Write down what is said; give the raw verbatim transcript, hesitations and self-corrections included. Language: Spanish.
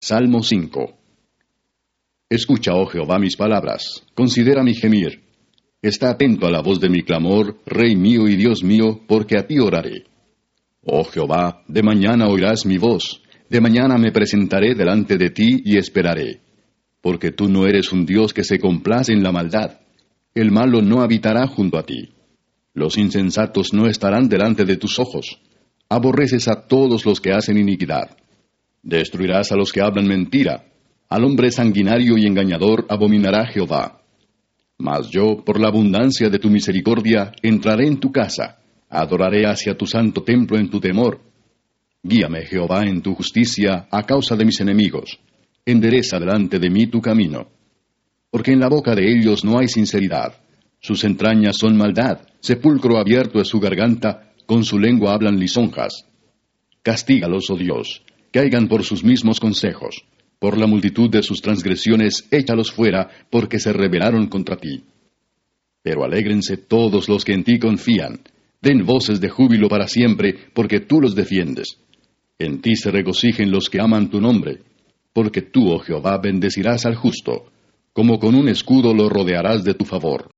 Salmo cinco. Escucha, oh Jehová, mis palabras, considera mi gemir. Está atento a la voz de mi clamor, Rey mío y Dios mío, porque a ti oraré. Oh Jehová, de mañana oirás mi voz, de mañana me presentaré delante de ti y esperaré. Porque tú no eres un Dios que se complace en la maldad. El malo no habitará junto a ti. Los insensatos no estarán delante de tus ojos. Aborreces a todos los que hacen iniquidad. Destruirás a los que hablan mentira. Al hombre sanguinario y engañador abominará Jehová. Mas yo, por la abundancia de tu misericordia, entraré en tu casa. Adoraré hacia tu santo templo en tu temor. Guíame, Jehová, en tu justicia, a causa de mis enemigos. Endereza delante de mí tu camino. Porque en la boca de ellos no hay sinceridad. Sus entrañas son maldad, sepulcro abierto es su garganta, con su lengua hablan lisonjas. Castígalos, oh Dios, caigan por sus mismos consejos. Por la multitud de sus transgresiones, échalos fuera, porque se rebelaron contra ti. Pero alégrense todos los que en ti confían. Den voces de júbilo para siempre, porque tú los defiendes. En ti se regocijen los que aman tu nombre. Porque tú, oh Jehová, bendecirás al justo. Como con un escudo lo rodearás de tu favor.